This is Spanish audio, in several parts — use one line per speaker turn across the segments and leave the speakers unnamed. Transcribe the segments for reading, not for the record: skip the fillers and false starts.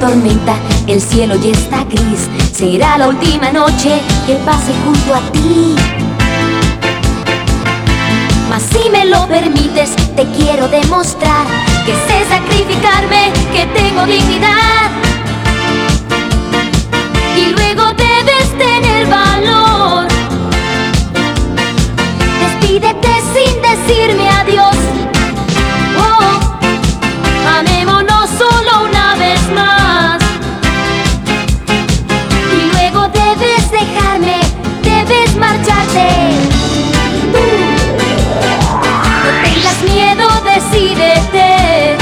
tormenta, el cielo ya está gris. Será la última noche que pase junto a ti. Mas si me lo permites, te quiero demostrar que sé sacrificarme, que tengo dignidad. Y luego debes tener valor. Despídete sin decirme adiós. Oh, amémonos solo una vez más. Y luego debes dejarme, debes marcharte. No tengas miedo, decídete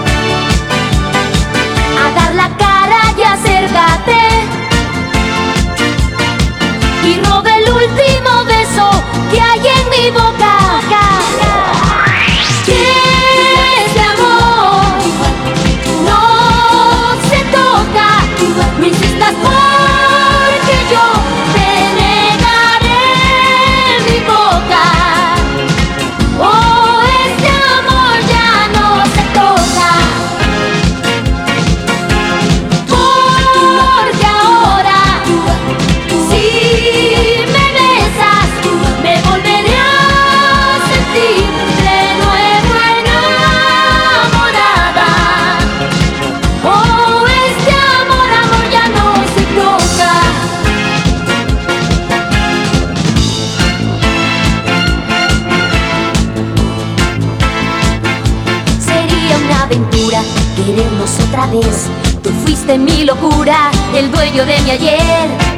a dar la cara y acércate. Y roba el último beso que hay en mi boca. Que este amor no se toca. No insistas porque yo te negaré mi boca. Oh, este amor ya no se toca. Porque ahora, si me besas, me volveré a sentir de nuevo enamorada. Oh, este amor, amor ya no se toca. Sería una aventura querernos otra vez. Tú fuiste mi locura, el dueño de mi ayer.